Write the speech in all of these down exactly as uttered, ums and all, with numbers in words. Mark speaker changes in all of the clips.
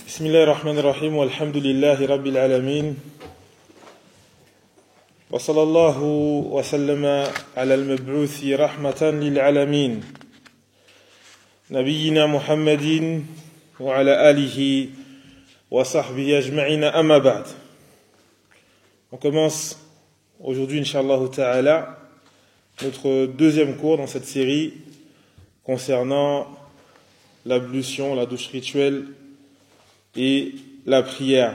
Speaker 1: بسم الله الرحمن الرحيم والحمد لله رب العالمين وصلى الله وسلم على المبعوث رحمة للعالمين نبينا محمد وعلى آله وصحبه أجمعين أما بعد. On commence aujourd'hui, Inch'Allah Ta'ala, notre deuxième cours dans cette série concernant l'ablution, la douche rituelle et la prière.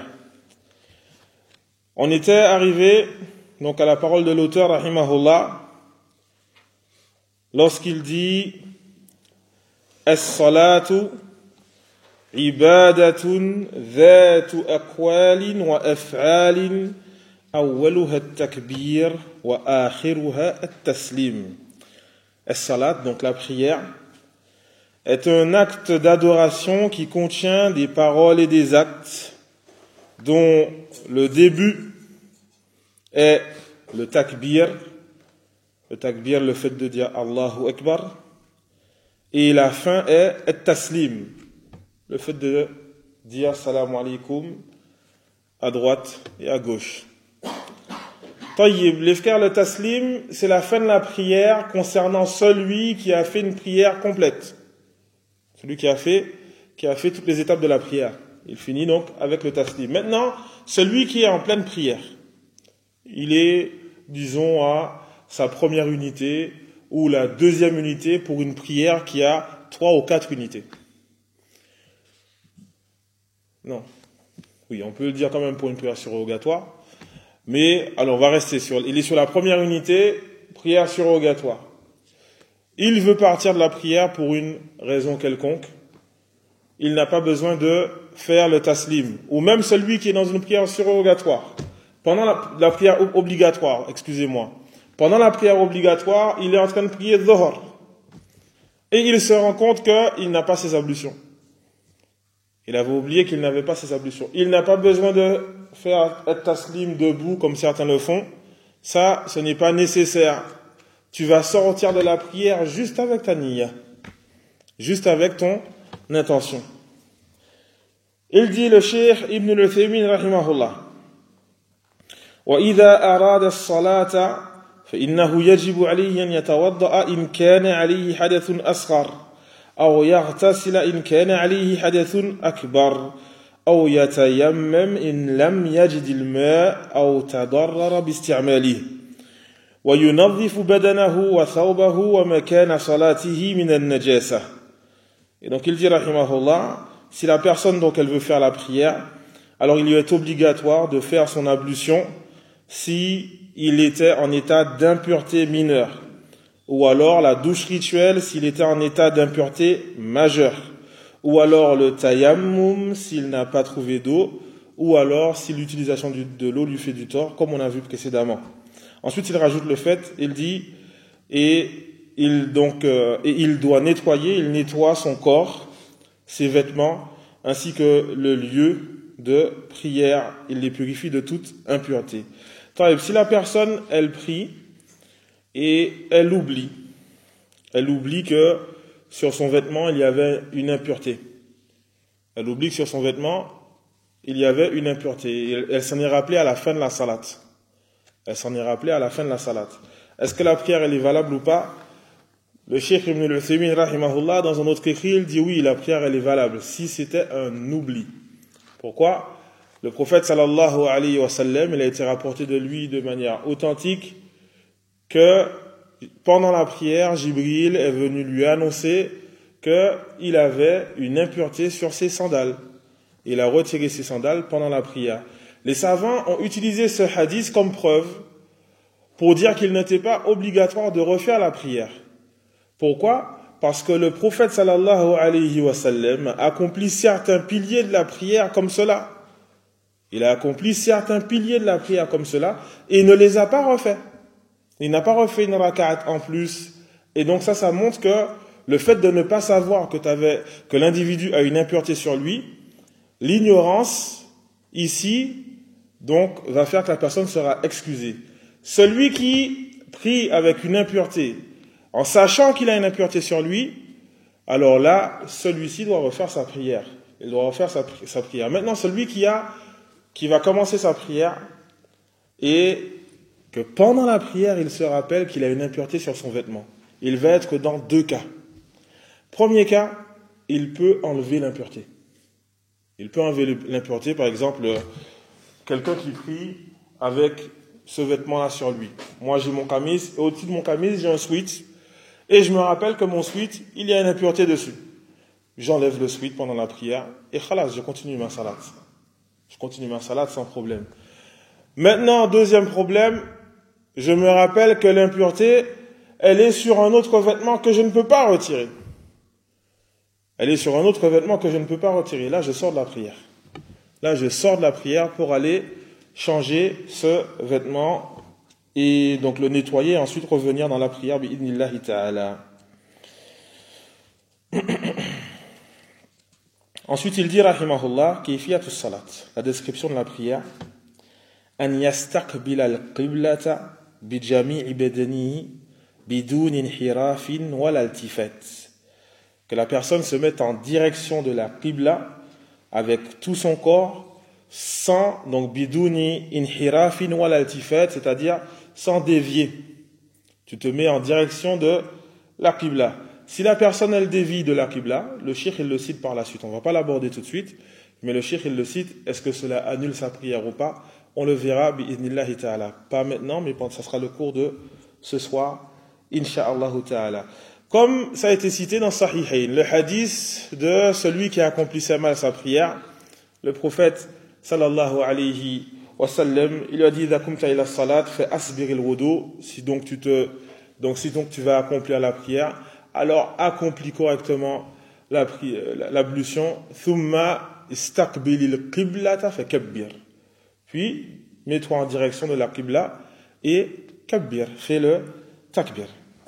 Speaker 1: On était arrivé donc à la parole de l'auteur, rahimahullah, lorsqu'il dit As-salatu ibadatun dhatu aqwalin wa af'alin awwaluha at-takbir wa akhiruha at-taslim. As-salat, donc la prière, est un acte d'adoration qui contient des paroles et des actes dont le début est le takbir, le takbir, le fait de dire Allahu Akbar, et la fin est at-taslim, le fait de dire Salam alaykoum à droite et à gauche. Tayyib, les frères, le taslim, c'est la fin de la prière concernant celui qui a fait une prière complète. Celui qui a fait, qui a fait toutes les étapes de la prière. Il finit donc avec le taslim. Maintenant, celui qui est en pleine prière, il est, disons, à sa première unité ou la deuxième unité pour une prière qui a trois ou quatre unités. Non. Oui, on peut le dire quand même pour une prière surrogatoire. Mais, alors, on va rester sur, il est sur la première unité, prière surrogatoire. Il veut partir de la prière pour une raison quelconque. Il n'a pas besoin de faire le taslim. Ou même celui qui est dans une prière surrogatoire. Pendant la, la prière obligatoire, excusez-moi. Pendant la prière obligatoire, il est en train de prier Dhuhr. Et il se rend compte qu'il n'a pas ses ablutions. Il avait oublié qu'il n'avait pas ses ablutions. Il n'a pas besoin de faire un taslim debout comme certains le font. Ça, ce n'est pas nécessaire. Tu vas sortir de la prière juste avec ta niya, juste avec ton intention. Il dit le Cheikh Ibn al-Uthaymin rahimahullah, وإذا أراد الصلاة فإنه يجب عليه أن يتوضأ إن كان عليه حدث أصغر أو يغتسل إن كان عليه حدث أكبر أو يتيمم إن لم يجد الماء أو تضرر باستعماله وينظف بدنه وثوبه ومكان صلاته من النجاسة. Et donc il dit rahimahullah, si la personne donc elle veut faire la prière, alors il lui est obligatoire de faire son ablution si il était en état d'impureté mineure, ou alors la douche rituelle s'il était en état d'impureté majeure, ou alors le tayammum s'il n'a pas trouvé d'eau, ou alors si l'utilisation de l'eau lui fait du tort, comme on a vu précédemment. Ensuite, il rajoute le fait, il dit, et il, donc, euh, et il doit nettoyer, il nettoie son corps, ses vêtements, ainsi que le lieu de prière, il les purifie de toute impureté. Si la personne, elle prie, et elle oublie, elle oublie que sur son vêtement, il y avait une impureté. Elle oublie que sur son vêtement, il y avait une impureté. Elle, elle s'en est rappelée à la fin de la salate. Elle s'en est rappelée à la fin de la salate. Est-ce que la prière, elle est valable ou pas? Le Cheikh Ibn al-Uthaymin, rahimahullah, dans un autre écrit, il dit oui, la prière, elle est valable, si c'était un oubli. Pourquoi? Le prophète, sallallahu alayhi wa sallam, il a été rapporté de lui de manière authentique que pendant la prière, Jibril est venu lui annoncer qu'il avait une impureté sur ses sandales. Il a retiré ses sandales pendant la prière. Les savants ont utilisé ce hadith comme preuve pour dire qu'il n'était pas obligatoire de refaire la prière. Pourquoi? Parce que le prophète sallallahu alayhi wa sallam accomplit certains piliers de la prière comme cela. Il a accompli certains piliers de la prière comme cela et il ne les a pas refaits. Il n'a pas refait une raka'at en plus. Et donc ça, ça montre que le fait de ne pas savoir que, t'avais, que l'individu a une impureté sur lui, l'ignorance ici, donc, va faire que la personne sera excusée. Celui qui prie avec une impureté, en sachant qu'il a une impureté sur lui, alors là, celui-ci doit refaire sa prière. il doit refaire sa, sa prière. Maintenant, celui qui, a, qui va commencer sa prière et que pendant la prière, il se rappelle qu'il a une impureté sur son vêtement. Il va être dans deux cas. Premier cas, il peut enlever l'impureté. Il peut enlever l'impureté, par exemple, quelqu'un qui prie avec ce vêtement-là sur lui. Moi, j'ai mon camis, et au-dessus de mon camis, j'ai un sweat, et je me rappelle que mon sweat, il y a une impureté dessus. J'enlève le sweat pendant la prière, et khalas, je continue ma salade. Je continue ma salade sans problème. Maintenant, deuxième problème, je me rappelle que l'impureté, elle est sur un autre vêtement que je ne peux pas retirer. Elle est sur un autre vêtement que je ne peux pas retirer. Là, je sors de la prière. Là, je sors de la prière pour aller changer ce vêtement et donc le nettoyer et ensuite revenir dans la prière. Bi'idnillahi ta'ala. Ensuite, il dit, rahimahullah, kayfiyatus salat, la description de la prière. An yastaqbila al-qiblata bi jami'i badanihi bidun inhirafin wal altifat. Que la personne se mette en direction de la qibla avec tout son corps, sans, donc, biduni inhirafin wal altifat, c'est-à-dire sans dévier. Tu te mets en direction de la qibla. Si la personne, elle dévie de la qibla, le cheikh, il le cite par la suite. On ne va pas l'aborder tout de suite, mais le cheikh, il le cite. Est-ce que cela annule sa prière ou pas? On le verra, bi'idnillahi ta'ala. Pas maintenant, mais ça sera le cours de ce soir, insha'Allah ta'ala. Comme ça a été cité dans Sahihayn, le hadith de celui qui accomplissait mal sa prière, le prophète sallallahu alayhi wa sallam, il lui a dit, Dakumta ila salat, fais asbiril wudu, si donc tu te, donc si donc tu vas accomplir la prière, alors accomplis correctement la prière, l'ablution, thumma istaqbilil qiblata fa kabbir. Puis, mets-toi en direction de la qibla et kabbir, fais le takbir.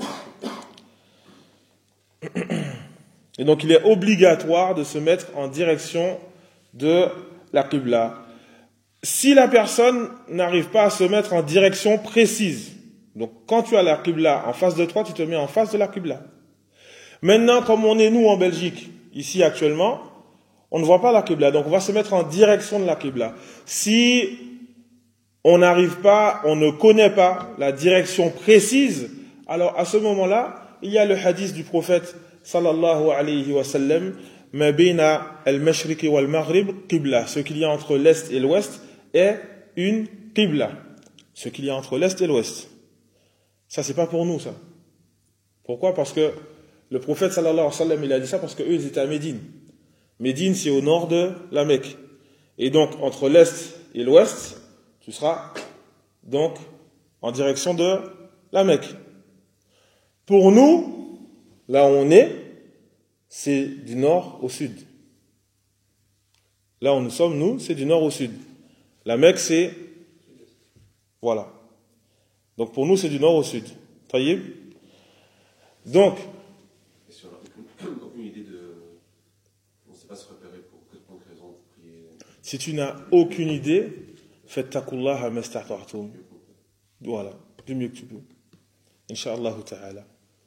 Speaker 1: Et donc il est obligatoire de se mettre en direction de la qibla. Si la personne n'arrive pas à se mettre en direction précise, donc quand tu as la qibla en face de toi, tu te mets en face de la qibla. Maintenant, comme on est nous en Belgique, ici actuellement, on ne voit pas la qibla, donc on va se mettre en direction de la qibla. Si on n'arrive pas, on ne connaît pas la direction précise, alors à ce moment-là, il y a le hadith du prophète sallallahu alayhi wa sallam, ma bayna al-mashriqi wal maghrib qibla, ce qu'il y a entre l'est et l'ouest est une qibla, ce qu'il y a entre l'est et l'ouest. Ça, c'est pas pour nous, ça. Pourquoi? Parce que le prophète sallallahu alayhi wa sallam, il a dit ça parce qu'eux, ils étaient à Médine. Médine, c'est au nord de la Mecque. Et donc, entre l'est et l'ouest, tu seras donc en direction de la Mecque. Pour nous, là où on est, c'est du nord au sud. Là où nous sommes, nous, c'est du nord au sud. La Mecque, c'est... Voilà. Donc pour nous, c'est du nord au sud. Taïeb. Donc... Aucune idée de... On ne sait pas se repérer pour quelle raison vous priez. Si tu n'as aucune idée, fattakullaha mastata'tum. Voilà. Du mieux que tu peux. Inch'Allah ta'ala.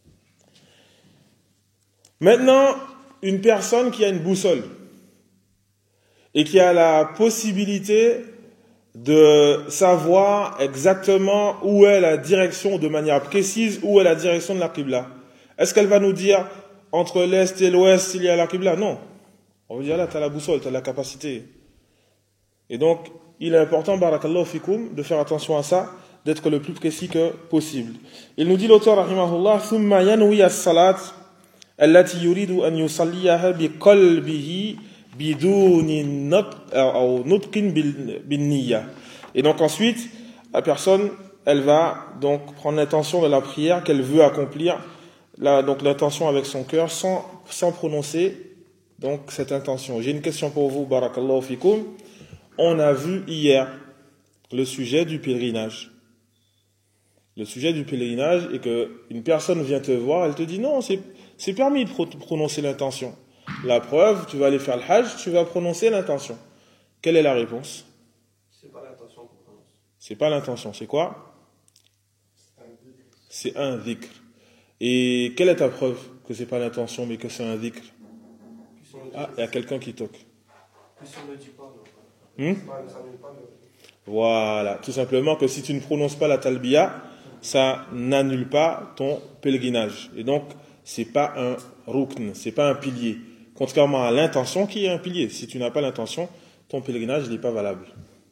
Speaker 1: Maintenant, une personne qui a une boussole et qui a la possibilité de savoir exactement où est la direction, de manière précise, où est la direction de la qibla. Est-ce qu'elle va nous dire entre l'est et l'ouest il y a la qibla? Non. On va dire là, tu as la boussole, tu as la capacité. Et donc, il est important, barakallahu fikoum, de faire attention à ça, d'être le plus précis que possible. Il nous dit l'auteur, rahimahullah, thumma yanwi as-salat allati yuridu an yusalliyaha biqalbihi biduni nutqin bin niyya. Et donc ensuite, la personne, elle va donc prendre l'intention de la prière qu'elle veut accomplir, la, donc l'intention avec son cœur, sans, sans prononcer donc cette intention. J'ai une question pour vous, barakallahu fikoum. On a vu hier le sujet du pèlerinage. Le sujet du pèlerinage est que une personne vient te voir, elle te dit non, c'est, c'est permis de prononcer l'intention. La preuve, tu vas aller faire le hajj, tu vas prononcer l'intention. Quelle est la réponse?
Speaker 2: C'est pas l'intention qu'on prononce.
Speaker 1: C'est pas l'intention, c'est quoi? C'est un dhikr. Et quelle est ta preuve que c'est pas l'intention mais que c'est un dhikr? Ah, il y a quelqu'un qui toque.
Speaker 2: si on ne le dit pas, non.
Speaker 1: Hmm?
Speaker 2: Ça n'annule pas le...
Speaker 1: Voilà, tout simplement que si tu ne prononces pas la talbiya, ça n'annule pas ton pèlerinage. Et donc, c'est pas un rukn, c'est pas un pilier. Contrairement à l'intention qui est un pilier. Si tu n'as pas l'intention, ton pèlerinage n'est pas valable.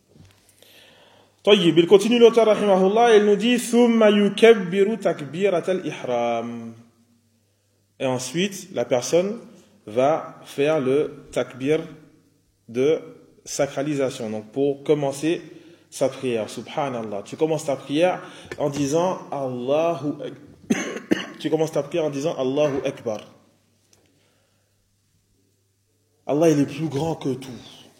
Speaker 1: طيب, il continue l'auteur rahimahullah, il nous dit ثم يكبر تكبيرة الإحرام. Et ensuite, la personne va faire le takbir de sacralisation. Donc, pour commencer sa prière, subhanallah. Tu commences ta prière en disant Allahu Tu commences ta prière en disant Allahu Akbar. Allah, il est plus grand que tout.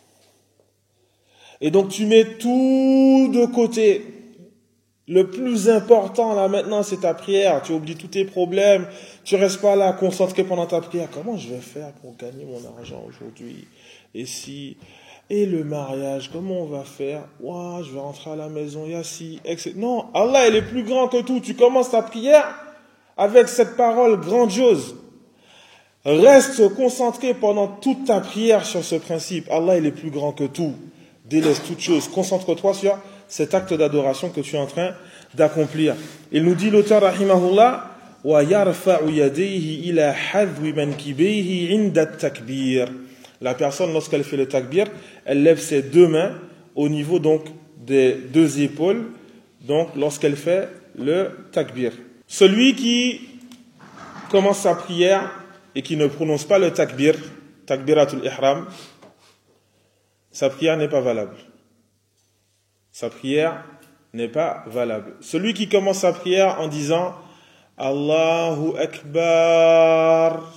Speaker 1: Et donc, tu mets tout de côté. Le plus important, là, maintenant, c'est ta prière. Tu oublies tous tes problèmes. Tu restes pas là, concentré pendant ta prière. Comment je vais faire pour gagner mon argent aujourd'hui? Et si... Et le mariage, comment on va faire? Ouah, je vais rentrer à la maison, il y a si, et cetera. Non, Allah, il est plus grand que tout. Tu commences ta prière avec cette parole grandiose. Reste concentré pendant toute ta prière sur ce principe. Allah, il est plus grand que tout. Délaisse toute chose. Concentre-toi sur cet acte d'adoration que tu es en train d'accomplir. Il nous dit l'auteur rahimahullah wa yarfa'u yadayhi ila hadwi mankibaihi 'inda at-takbir. La personne, lorsqu'elle fait le takbir, elle lève ses deux mains au niveau donc des deux épaules, donc lorsqu'elle fait le takbir. Celui qui commence sa prière et qui ne prononce pas le takbir, takbiratul ihram, sa prière n'est pas valable. Sa prière n'est pas valable. Celui qui commence sa prière en disant Allahu Akbar,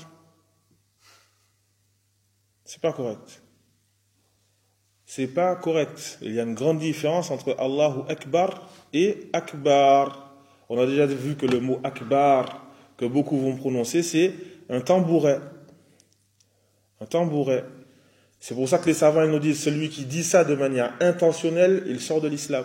Speaker 1: c'est pas correct. C'est pas correct. Il y a une grande différence entre Allahu Akbar et Akbar. On a déjà vu que le mot Akbar, que beaucoup vont prononcer, c'est un tambouret. Un tambouret. C'est pour ça que les savants ils nous disent, celui qui dit ça de manière intentionnelle, il sort de l'islam.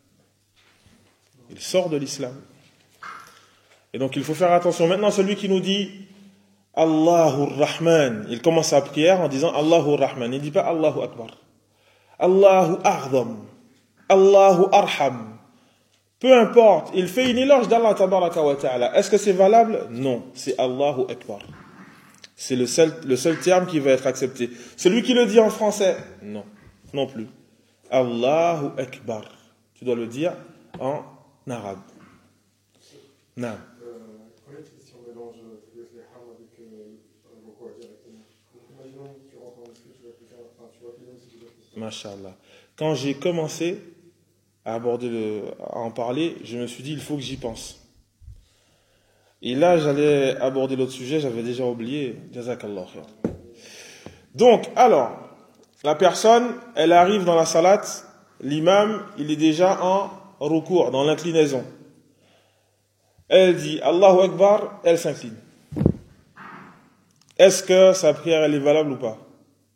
Speaker 1: Il sort de l'islam. Et donc il faut faire attention. Maintenant, celui qui nous dit Allahu Rahman, il commence sa prière en disant Allahu Rahman. Il ne dit pas Allahu Akbar. Allahu A'zam. Allahu Arham. Peu importe, il fait une éloge d'Allah Tabaraka wa Ta'ala. Est-ce que c'est valable? Non, c'est Allahu Akbar. C'est le seul, le seul terme qui va être accepté. Celui qui le dit en français, non, non plus. Allahu Akbar. Tu dois le dire en arabe. Non.
Speaker 2: Si on mélange les ham avec le recours directement. Imaginons que tu rentres en mosquée, tu vas plus faire, enfin, tu vas plus même si tu dois faire.
Speaker 1: Masha'Allah. Quand j'ai commencé à aborder le, à en parler, je me suis dit, il faut que j'y pense. Et là, j'allais aborder l'autre sujet, j'avais déjà oublié. Jazakallah khair. Donc, alors, la personne, elle arrive dans la salat, l'imam, il est déjà en recours, dans l'inclinaison. Elle dit Allahu Akbar, elle s'incline. Est-ce que sa prière, elle est valable ou pas?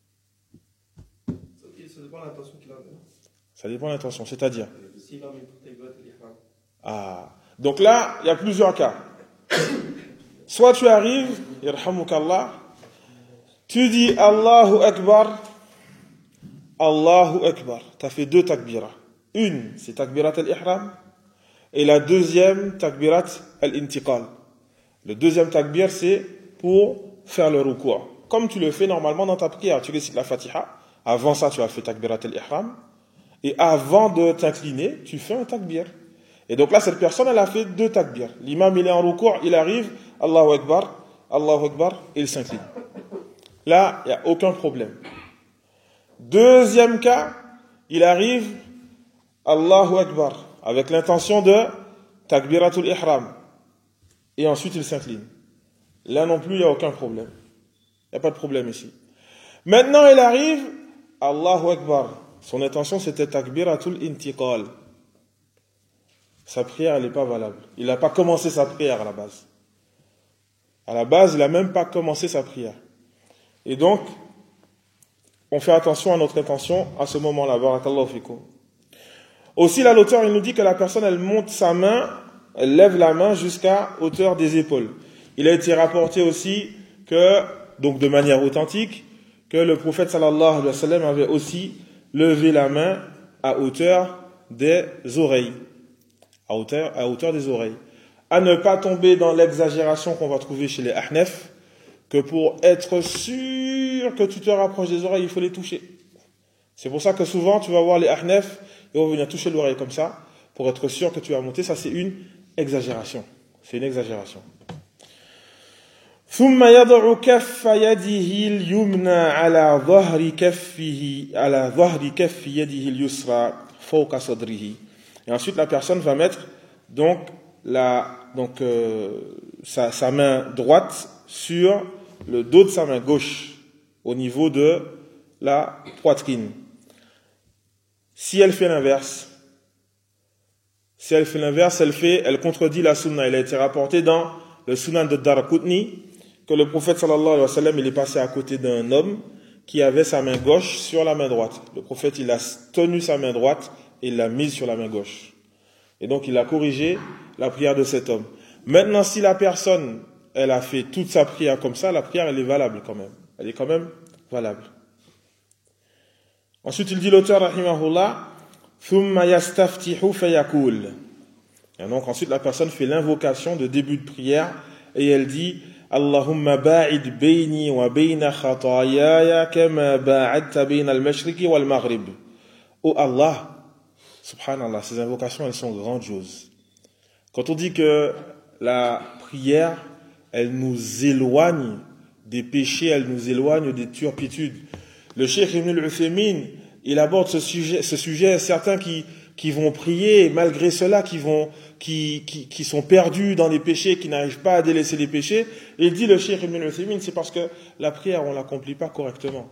Speaker 2: Ça dépend de l'intention qu'il a.
Speaker 1: Ça dépend de l'intention, c'est-à-dire.
Speaker 2: S'il a mis toutes les bottes, l'ihram.
Speaker 1: Ah. Donc là, il y a plusieurs cas. Soit tu arrives, yarhamukallah, tu dis Allahu Akbar, Allahu Akbar. Tu as fait deux takbiras. Une, c'est takbirat al-ihram, et la deuxième, takbirat al-intiqal. Le deuxième takbir, c'est pour faire le ruku'. Comme tu le fais normalement dans ta prière, tu récites la Fatiha. Avant ça, tu as fait takbirat al-ihram. Et avant de t'incliner, tu fais un takbir. Et donc là, cette personne, elle a fait deux takbirs. L'imam, il est en ruku', il arrive, Allahu Akbar, Allahu Akbar, et il s'incline. Là, il n'y a aucun problème. Deuxième cas, il arrive, Allahu Akbar, avec l'intention de takbiratul ihram. Et ensuite, il s'incline. Là non plus, il n'y a aucun problème. Il n'y a pas de problème ici. Maintenant, il arrive, Allahu Akbar. Son intention, c'était takbiratul intiqal. Sa prière, elle n'est pas valable. Il n'a pas commencé sa prière à la base. À la base, il n'a même pas commencé sa prière. Et donc, on fait attention à notre intention à ce moment-là. Barakallahu fikum. Aussi, là, l'auteur, il nous dit que la personne, elle monte sa main, elle lève la main jusqu'à hauteur des épaules. Il a été rapporté aussi que, donc de manière authentique, que le prophète sallallahu alayhi wa sallam avait aussi levé la main à hauteur des oreilles. À hauteur, à hauteur des oreilles. À ne pas tomber dans l'exagération qu'on va trouver chez les Ahnaf, que pour être sûr que tu te rapproches des oreilles, il faut les toucher. C'est pour ça que souvent, tu vas voir les Ahnaf, ils vont venir toucher l'oreille comme ça, pour être sûr que tu vas monter. Ça, c'est une exagération. C'est une exagération. ثم يضع كف يده اليمنى على ظهر كفه على ظهر كف يده اليسرى فوق صدره. Et ensuite, la personne va mettre donc la donc euh, sa, sa main droite sur le dos de sa main gauche au niveau de la poitrine. Si elle fait l'inverse, si elle fait l'inverse, elle fait, elle contredit la sunna. Il a été rapporté dans le sunan de Daraqutni que le prophète sallallahu alayhi wa sallam, il est passé à côté d'un homme qui avait sa main gauche sur la main droite. Le prophète, il a tenu sa main droite et il l'a mise sur la main gauche. Et donc, il a corrigé la prière de cet homme. Maintenant, si la personne, elle a fait toute sa prière comme ça, la prière, elle est valable quand même. Elle est quand même valable. Ensuite, il dit l'auteur, rahimahullah, thumma yastaftihu fayakul. Et donc, ensuite, la personne fait l'invocation de début de prière et elle dit Allahumma ba'id bayni wa bayna khatayaya kama ba'adta bayna al-mashriqi wal maghrib. Oh Allah, subhanallah, ces invocations, elles sont grandioses. Quand on dit que la prière, elle nous éloigne des péchés, elle nous éloigne des turpitudes. Le Cheikh Ibn al-Uthaymin, il aborde ce sujet, ce sujet, certains qui, qui vont prier, malgré cela, qui vont, qui, qui, qui sont perdus dans les péchés, qui n'arrivent pas à délaisser les péchés. Et il dit, le Cheikh Ibn al-Uthaymin, c'est parce que la prière, on l'accomplit pas correctement.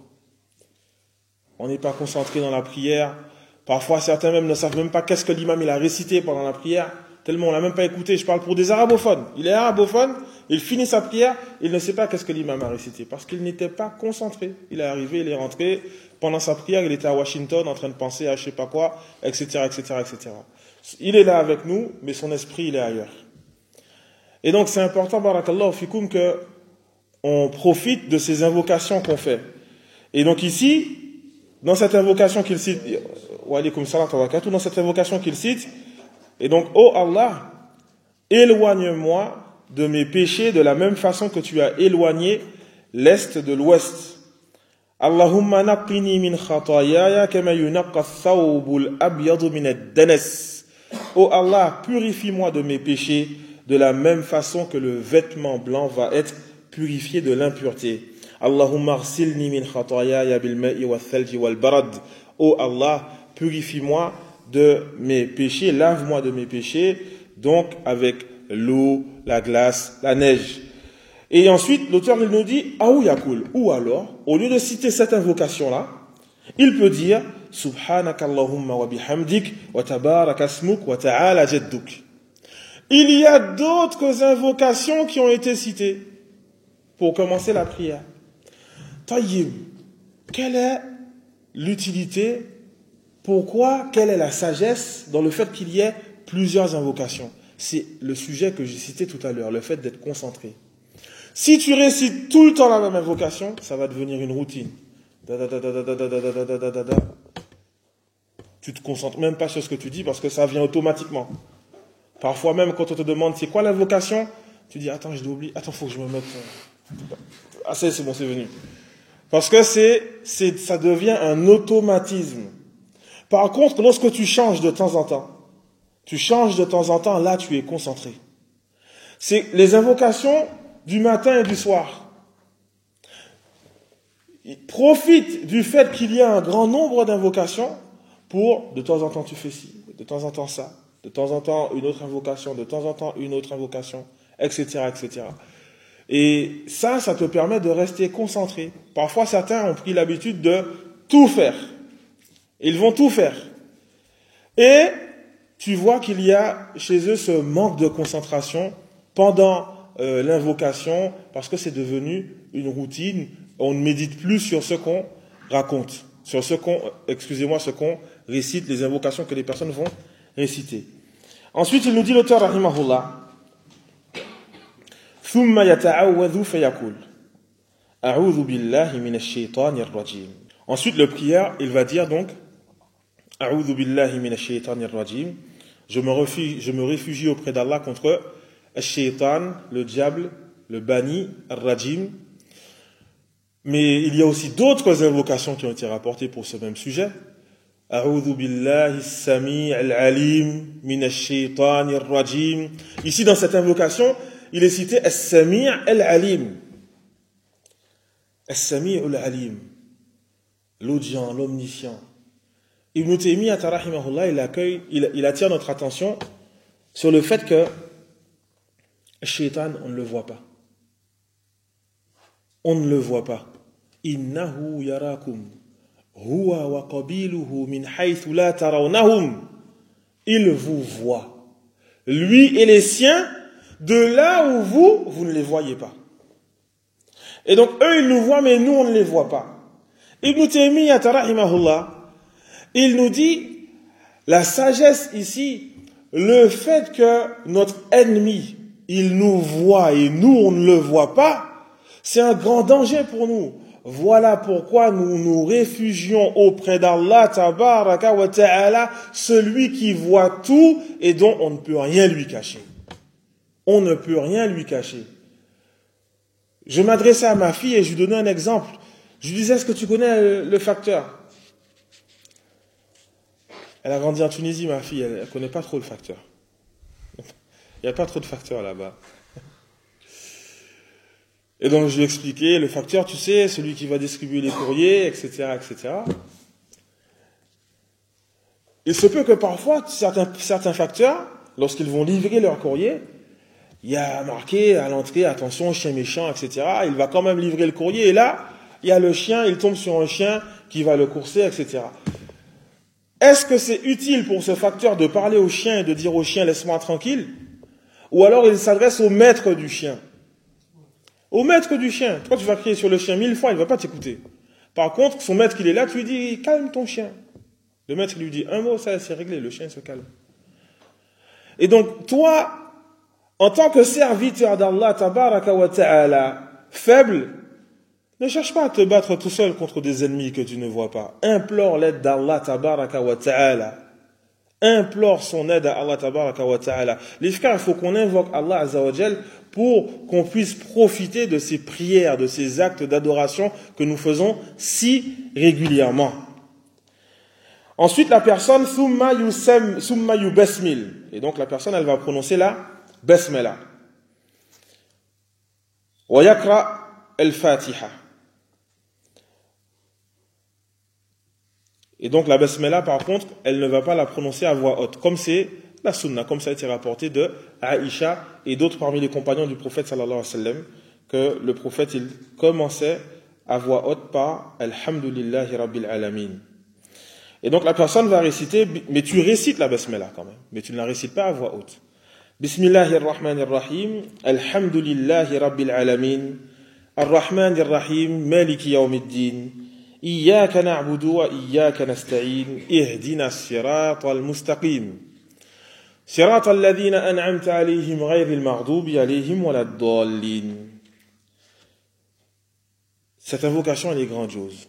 Speaker 1: On n'est pas concentré dans la prière. Parfois, certains même ne savent même pas qu'est-ce que l'imam il a récité pendant la prière, tellement on l'a même pas écouté. Je parle pour des arabophones. Il est arabophone, il finit sa prière, il ne sait pas qu'est-ce que l'imam a récité, parce qu'il n'était pas concentré. Il est arrivé, il est rentré, pendant sa prière, il était à Washington en train de penser à je sais pas quoi, et cetera, et cetera, et cetera. Il est là avec nous, mais son esprit, il est ailleurs. Et donc, c'est important, barakallahu fikoum, que on profite de ces invocations qu'on fait. Et donc ici, dans cette invocation qu'il cite, wa alaykoum salam wa barakatuh, dans cette invocation qu'il cite, et donc, oh Allah, éloigne-moi de mes péchés de la même façon que tu as éloigné l'est de l'ouest. Allahumma naqqini min khatayaya kama yunaqqa ath-thawbul abyadu min ad-danas. Oh Allah, purifie-moi de mes péchés de la même façon que le vêtement blanc va être purifié de l'impureté. Allahumma arsilni min khatayaya bil ma'i wath-thalji wal barad. Oh Allah, purifie-moi de mes péchés, lave-moi de mes péchés, donc avec l'eau, la glace, la neige. Et ensuite, l'auteur nous dit, Aou yakul, ou alors, au lieu de citer cette invocation-là, il peut dire, Subhanakallahumma wa bihamdik, wa tabarak asmuk, wa ta'ala jadduk. Il y a d'autres invocations qui ont été citées pour commencer la prière. Tayyib, quelle est l'utilité? Pourquoi? Quelle est la sagesse dans le fait qu'il y ait plusieurs invocations? C'est le sujet que j'ai cité tout à l'heure, le fait d'être concentré. Si tu récites tout le temps la même invocation, ça va devenir une routine. Da, da, da, da, da, da, da, da, da, da, da, da. Tu te concentres même pas sur ce que tu dis parce que ça vient automatiquement. Parfois même quand on te demande c'est quoi l'invocation, tu dis attends, je l'ai oublié, attends, faut que je me mette. Ah c'est, c'est bon, c'est venu. Parce que c'est, c'est, ça devient un automatisme. Par contre, lorsque tu changes de temps en temps, tu changes de temps en temps, là tu es concentré. C'est les invocations du matin et du soir. Profite du fait qu'il y a un grand nombre d'invocations pour, de temps en temps tu fais ci, de temps en temps ça, de temps en temps une autre invocation, de temps en temps une autre invocation, et cetera, et cetera. Et ça, ça te permet de rester concentré. Parfois, certains ont pris l'habitude de tout faire. Ils vont tout faire. Et tu vois qu'il y a chez eux ce manque de concentration pendant euh, l'invocation parce que c'est devenu une routine. On ne médite plus sur ce qu'on raconte, sur ce qu'on, excusez-moi, ce qu'on récite, les invocations que les personnes vont réciter. Ensuite, il nous dit l'auteur rahimahullah, ثم يتعوذ فيقول A'udhu billahi minash shaitanir rajim. Ensuite, le prière, il va dire donc A'udhu billahi minash shaitanir rajim. Je me réfugie, je me réfugie auprès d'Allah contre Ash-Shaytan, le diable, le banni, Ar-Rajim. Mais il y a aussi d'autres invocations qui ont été rapportées pour ce même sujet. A'udhu billahi as-sami' al-alim minash shaytanir rajim. Ici, dans cette invocation, il est cité as-sami' al-alim. As-sami' al-alim. L'audient, l'omniscient. Ibn Taymiyyah, rahimahullah, il accueille, il, il attire notre attention sur le fait que le shaitan, on ne le voit pas. On ne le voit pas. Innahu yarakum huwa wa qabiluhu min haythu la tarawnahum. Il vous voit. Lui et les siens, de là où vous, vous ne les voyez pas. Et donc, eux, ils nous voient, mais nous, on ne les voit pas. Ibn Taymiyyah, rahimahullah, il nous dit, la sagesse ici, le fait que notre ennemi, il nous voit et nous, on ne le voit pas, c'est un grand danger pour nous. Voilà pourquoi nous nous réfugions auprès d'Allah, tabaraka wa ta'ala, celui qui voit tout et dont on ne peut rien lui cacher. On ne peut rien lui cacher. Je m'adressais à ma fille et je lui donnais un exemple. Je lui disais, est-ce que tu connais le facteur ? Elle a grandi en Tunisie, ma fille, elle ne connaît pas trop le facteur. Il n'y a pas trop de facteurs là-bas. Et donc, je lui ai expliqué, le facteur, tu sais, celui qui va distribuer les courriers, et cetera, et cetera. Il se peut que parfois, certains, certains facteurs, lorsqu'ils vont livrer leur courrier, il y a marqué à l'entrée, attention, chien méchant, et cetera. Il va quand même livrer le courrier, et là, il y a le chien, il tombe sur un chien qui va le courser, et cetera. Est-ce que c'est utile pour ce facteur de parler au chien et de dire au chien, laisse-moi tranquille? Ou alors il s'adresse au maître du chien? Au maître du chien. Toi, tu vas crier sur le chien mille fois, il ne va pas t'écouter. Par contre, son maître, il est là, tu lui dis, calme ton chien. Le maître lui dit un mot, ça c'est réglé, le chien se calme. Et donc, toi, en tant que serviteur d'Allah, tabaraka wa ta'ala, faible, ne cherche pas à te battre tout seul contre des ennemis que tu ne vois pas. Implore l'aide d'Allah, tabaraka wa ta'ala. Implore son aide à Allah, tabaraka wa ta'ala. Les frères, il faut qu'on invoque Allah, azza wa jal, pour qu'on puisse profiter de ces prières, de ces actes d'adoration que nous faisons si régulièrement. Ensuite, la personne, summa yusem, summa yubasmil. Et donc, la personne, elle va prononcer la basmala. Wa yakra al-fatiha. Et donc, la basmala, par contre, elle ne va pas la prononcer à voix haute, comme c'est la sunna, comme ça a été rapporté de Aïcha et d'autres parmi les compagnons du prophète sallallahu alayhi wa sallam, que le prophète, il commençait à voix haute par Alhamdulillahi Rabbil Alamin. Et donc la personne va réciter, mais tu récites la basmala quand même, mais tu ne la récites pas à voix haute. Bismillahir Rahmanir Rahim, Alhamdulillahi Rabbil Alamin, Ar-Rahmanir Rahim, Maliki Yawmiddin, Iyyaka na'budu wa iyyaka nasta'in, Ihdina as-siratal mustaqim. صراط الذين أنعمت عليهم غير المغضوب عليهم ولا الضالين. Cette invocation, elle est grandiose.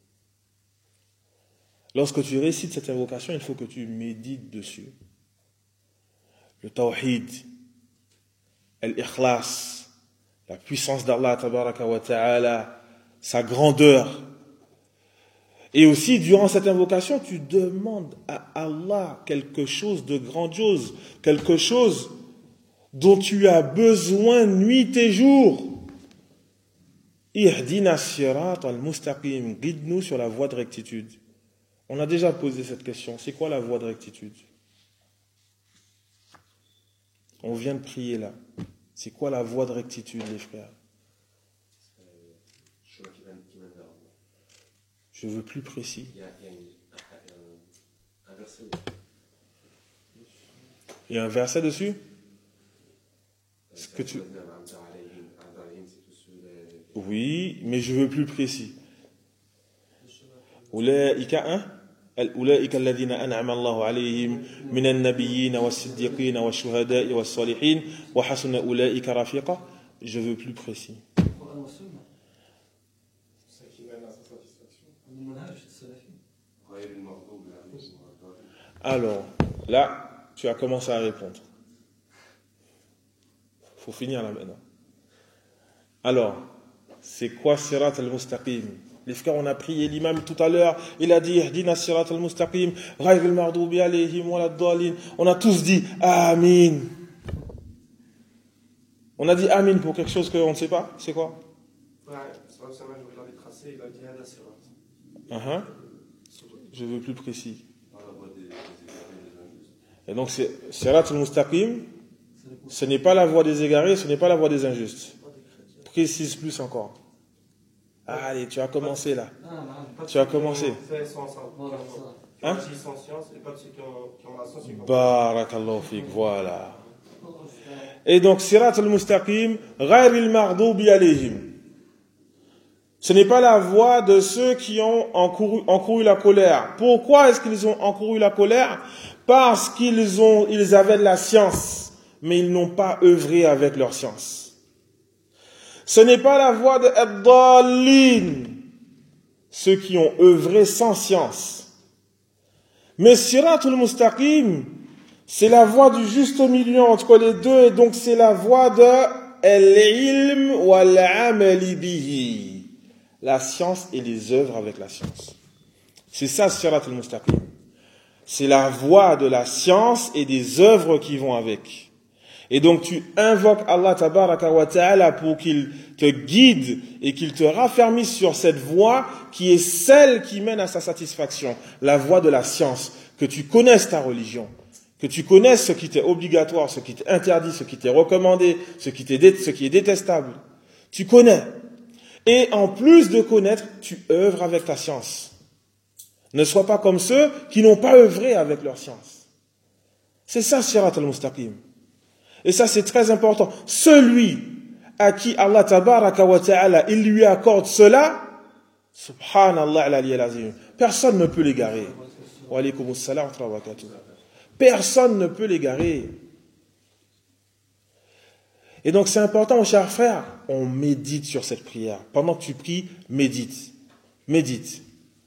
Speaker 1: Lorsque tu récites cette invocation, il faut que tu médites dessus. Le tawhid, l'ikhlas, la puissance d'Allah, tabaraka wa ta'ala, sa grandeur. Et aussi, durant cette invocation, tu demandes à Allah quelque chose de grandiose, quelque chose dont tu as besoin nuit et jour. Ihdina sirat al-mustaqim, guide-nous sur la voie de rectitude. On a déjà posé cette question, c'est quoi la voie de rectitude? On vient de prier là. C'est quoi la voie de rectitude, les frères? Je veux plus précis. Il y a, il y a une, un, un verset. Il y a un verset dessus? Ce que tu... Oui, mais je veux plus précis. Oulaïka un? Oulaïka alladhina an'ama Allahu alayhim minan nabiyyin was-siddiqin wash-shuhada'i was-salihin wa hasuna oulaïka rafiqa. Je veux plus précis. Alors, là, tu as commencé à répondre. Il faut finir là maintenant. Alors, c'est quoi Sirat al-Mustaqim? Les frères, on a prié l'imam tout à l'heure, il a dit Ihdina Sirat al-Mustaqim, Ghayr al-Maghdubi alayhim wa lad-dallin. On a tous dit Amin. On a dit Amin pour quelque chose qu'on ne sait pas. C'est quoi?
Speaker 2: Ouais, c'est vrai que ça m'a je regardé tracé, il a dit Hada Sirat.
Speaker 1: Uh-huh. Je veux plus précis. Et donc, c'est Sirat al-Mustaqim, ce n'est pas la voie des égarés, ce n'est pas la voie des injustes. Précise plus encore. Allez, tu as commencé là. Tu as commencé. Hein? Barakallahu fik, voilà. Et donc, Sirat al-Mustaqim, Ghayr al-Maghdubi alayhim. Ce n'est pas la voie de ceux qui ont encouru, encouru la colère. Pourquoi est-ce qu'ils ont encouru la colère? Parce qu'ils ont, ils avaient de la science, mais ils n'ont pas œuvré avec leur science. Ce n'est pas la voie de ad-dallin, ceux qui ont œuvré sans science. Mais Sirat al-Mustaqim, c'est la voie du juste milieu entre les deux, et donc c'est la voie de al-ilm wal-amali bihi. La science et les œuvres avec la science. C'est ça, Sirat al-Mustaqim. C'est la voie de la science et des œuvres qui vont avec. Et donc tu invoques Allah tabaraka wa ta'ala pour qu'il te guide et qu'il te raffermisse sur cette voie qui est celle qui mène à sa satisfaction. La voie de la science. Que tu connaisses ta religion. Que tu connaisses ce qui t'est obligatoire, ce qui t'est interdit, ce qui t'est recommandé, ce qui, t'est dé- ce qui est détestable. Tu connais. Et en plus de connaître, tu œuvres avec ta science. Ne sois pas comme ceux qui n'ont pas œuvré avec leur science. C'est ça, Sirat al-Mustaqim. Et ça, c'est très important. Celui à qui Allah tabaraka wa ta'ala, il lui accorde cela, subhanallah al-aliyyil azim, personne ne peut l'égarer. Wa alaykum assalam wa barakatuh. Personne ne peut l'égarer. Et donc c'est important, mon cher frère, on médite sur cette prière. Pendant que tu pries, médite. Médite.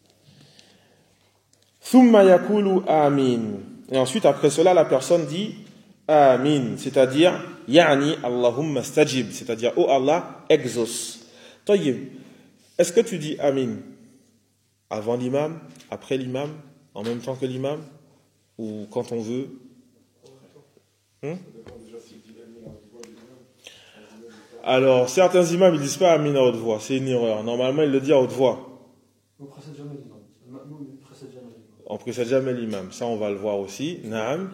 Speaker 1: Thumma yakulu amin. Et ensuite, après cela, la personne dit amin, c'est-à-dire yani Allahumma stajib, c'est-à-dire oh Allah, exauce. Tayyib, est-ce que tu dis amin avant l'imam, après l'imam, en même temps que l'imam, ou quand on veut? Hmm? Alors, certains imams, ils disent pas amin à haute voix, c'est une erreur. Normalement, ils le disent à haute voix.
Speaker 2: On précède jamais l'imam. On précède jamais l'imam.
Speaker 1: On précède jamais l'imam. Ça, on va le voir aussi. Naam.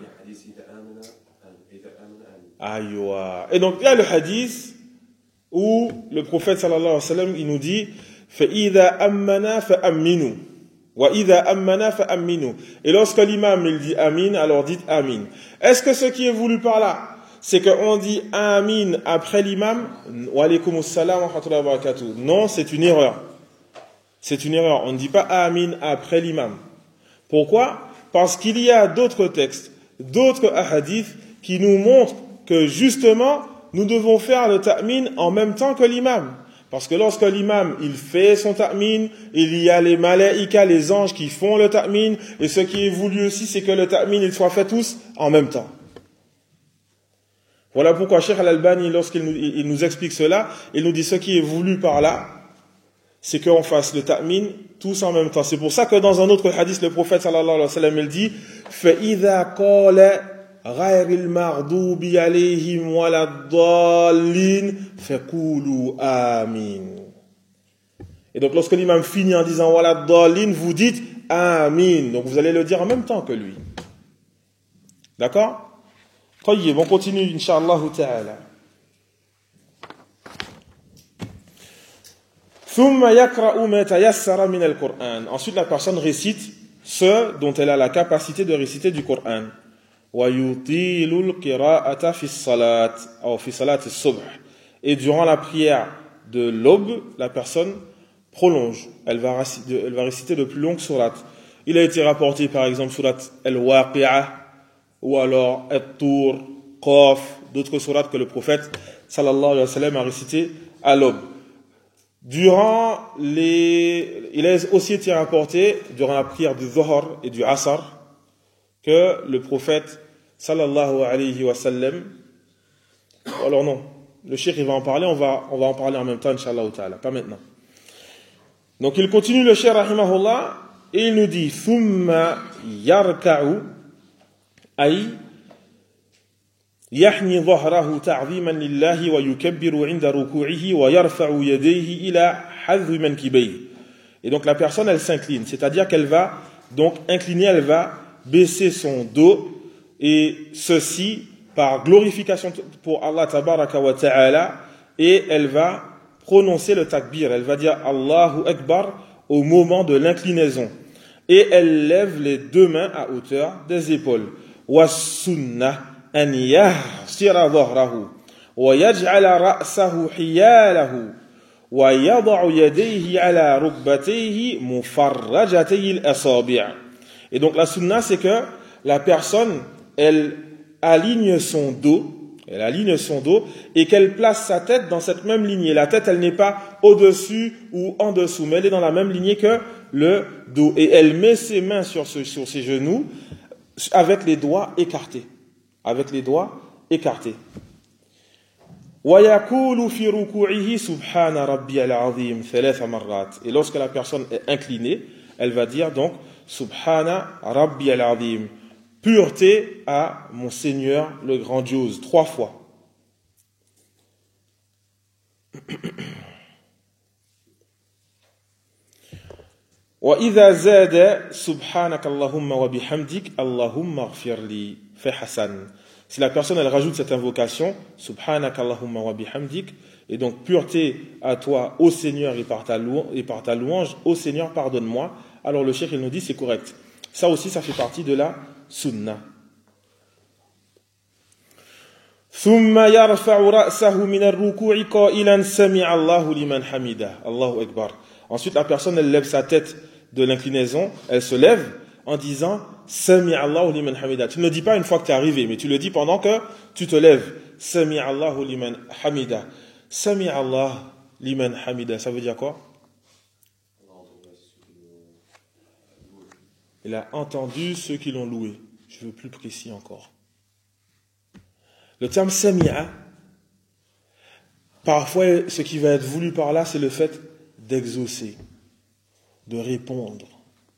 Speaker 1: Aïwa. Et donc, il y a le hadith où le prophète sallallahu alayhi wa sallam, il nous dit فَإِذَا أَمَّنَا فَأَمِّنُوا وَإِذَا أَمَّنَا فَأَمِّنُوا. Et lorsque l'imam, il dit amin, alors dites amin. Est-ce que ce qui est voulu par là, c'est qu'on dit amin après l'imam? Wa alaykum assalam wa rahmatullahi wa barakatuh. Non, c'est une erreur. C'est une erreur. On ne dit pas amin après l'imam. Pourquoi? Parce qu'il y a d'autres textes, d'autres hadiths qui nous montrent que justement, nous devons faire le ta'min en même temps que l'imam. Parce que lorsque l'imam, il fait son ta'min, il y a les malaïka, les anges qui font le ta'min, et ce qui est voulu aussi, c'est que le ta'min, il soit fait tous en même temps. Voilà pourquoi Cheikh Al-Albani, lorsqu'il nous, il nous explique cela, il nous dit ce qui est voulu par là, c'est qu'on fasse le ta'min tous en même temps. C'est pour ça que dans un autre hadith, le prophète sallallahu alayhi wa sallam, il dit فَإِذَا قَالَ غَيْرِ الْمَغْضُوبِ عَلَيْهِمْ وَلَا الضَّالِّينَ فَقُولُوا آمين. Et donc lorsque l'imam finit en disant وَلَا الضَّالِّينَ, vous dites Amin. Donc vous allez le dire en même temps que lui. D'accord? طيب, on continue, Inch'Allah ta'ala. ثم يقرأ ما تيسر من القرآن. Ensuite, la personne récite ce dont elle a la capacité de réciter du Coran. ويطيل القراءة في الصلاة أو في صلاة الصبح. Et durant la prière de l'aube, la personne prolonge. Elle va réciter, elle va réciter de plus longues sourates. Il a été rapporté par exemple surat Al-Waqi'ah ou alors At-Tur, Qaf, d'autres sourates que le prophète sallallahu alayhi wa sallam a récité à l'aube. Durant les, il a aussi été rapporté durant la prière du Dhuhr et du Asr que le prophète sallallahu alayhi wa sallam, alors non, le cheikh il va en parler, on va, on va en parler en même temps, Inch'Allah ta'ala, pas maintenant. Donc il continue le cheikh rahimahullah, et il nous dit, thumma yarka'u, ay, يحني ظهره تعظيما لله ويكبر عند ركوعه ويرفع يديه إلى حذو منكبيه. Et donc la personne elle s'incline, c'est-à-dire qu'elle va donc incliner, elle va baisser son dos, et ceci par glorification pour Allah tabaraka wa ta'ala, et elle va prononcer le takbir, elle va dire Allahu Akbar au moment de l'inclinaison, et elle lève les deux mains à hauteur des épaules. Wa sunnah أن يحصر ظهره ويجعل رأسه حياله ويضع يديه على ركبتيه مفرجتي الأصابع. Et donc la sunna c'est que la personne elle aligne son dos, elle aligne son dos et qu'elle place sa tête dans cette même lignée. La tête elle n'est pas au-dessus ou en dessous, mais elle est dans la même lignée que le dos, et elle met ses mains sur, ce, sur ses genoux avec les doigts écartés. Avec les doigts écartés. وَيَقُولُ فِي رُكُوعِهِ سُبْحَانَ رَبِّيَ الْعَظِيمِ ثَلَاثَ مَرَّاتٍ. Et lorsque la personne est inclinée, elle va dire donc Subhana Rabbi al-Azim, pureté à mon Seigneur le grandiose, trois fois. وَإِذَا زَادَ سُبْحَانَكَ اللَّهُمَّ وَبِحَمْدِكَ اللَّهُمَّ اغْفِرْ لِي fait Hassan. Si la personne elle rajoute cette invocation, Subhanaka Allahumma wa bihamdik, et donc pureté à toi, ô Seigneur, et par ta louange, et par ta louange, ô Seigneur, pardonne-moi. Alors le cheikh il nous dit c'est correct. Ça aussi ça fait partie de la sunna. ثم يرفع رأسه من الركوع قائلا سمع الله لمن حمده الله أكبر. Ensuite la personne elle lève sa tête de l'inclinaison, elle se lève en disant Sami Allahu liman hamida. Tu ne le dis pas une fois que tu es arrivé, mais tu le dis pendant que tu te lèves. Sami Allahu liman hamida. Sami Allah liman hamida. Ça veut dire quoi? Il a entendu ceux qui l'ont loué. Je veux plus précis encore. Le terme Sami'a, parfois ce qui va être voulu par là, c'est le fait d'exaucer, de répondre.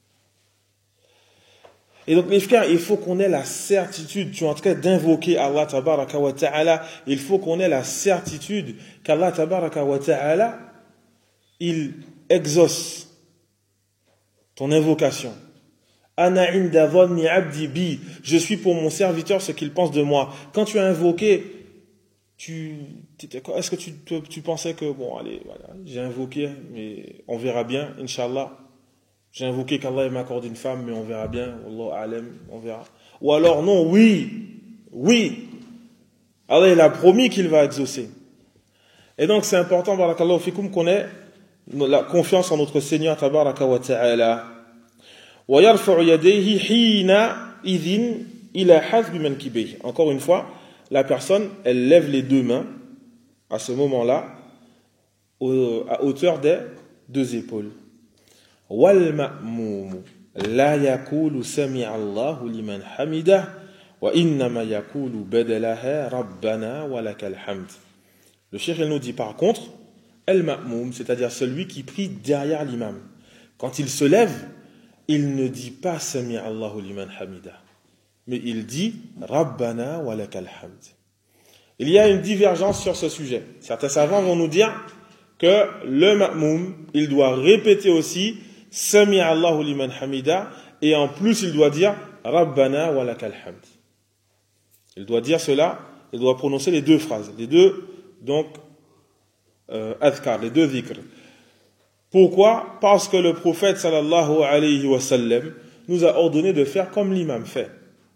Speaker 1: Et donc mes frères, il faut qu'on ait la certitude, tu es en train d'invoquer Allah tabaraka wa ta'ala, il faut qu'on ait la certitude qu'Allah tabaraka wa ta'ala, il exauce ton invocation. Ana inda dhanni abdi bi, je suis pour mon serviteur ce qu'il pense de moi. Quand tu as invoqué, tu, est-ce que tu, tu, tu pensais que, bon allez, voilà, j'ai invoqué, mais on verra bien, Inch'Allah. J'ai invoqué qu'Allah m'accorde une femme, mais on verra bien. Wallahu a'lam, on verra. Ou alors, non, oui, oui. Allah, il a promis qu'il va exaucer. Et donc, c'est important, barakallahu fikum, qu'on ait la confiance en notre Seigneur, tabaraka wa ta'ala. Wa yarfa'u yadayhi hina idhin ila hazbi mankibih. Encore une fois, la personne, elle lève les deux mains, à ce moment-là, à hauteur des deux épaules. والمأموم لا يقول سمع الله لمن حمده وإنما يقول بدلها ربنا ولك الحمد. Le cheikh il nous dit par contre al-ma'moum, c'est-à-dire celui qui prie derrière l'imam, quand il se lève, il ne dit pas sami Allahu liman hamida, mais il dit rabbana walakal hamd. Il y a une divergence sur ce sujet. Certains savants vont nous dire que le ma'moum, il doit répéter aussi Sami Allahu liman hamida, et en plus il doit dire Rabbana wa lakal hamd. Il doit dire cela, il doit prononcer les deux phrases, les deux donc euh, adhkar, les deux dhikr. Pourquoi? Parce que le prophète sallallahu alayhi wa sallam nous a ordonné de faire comme l'imam fait.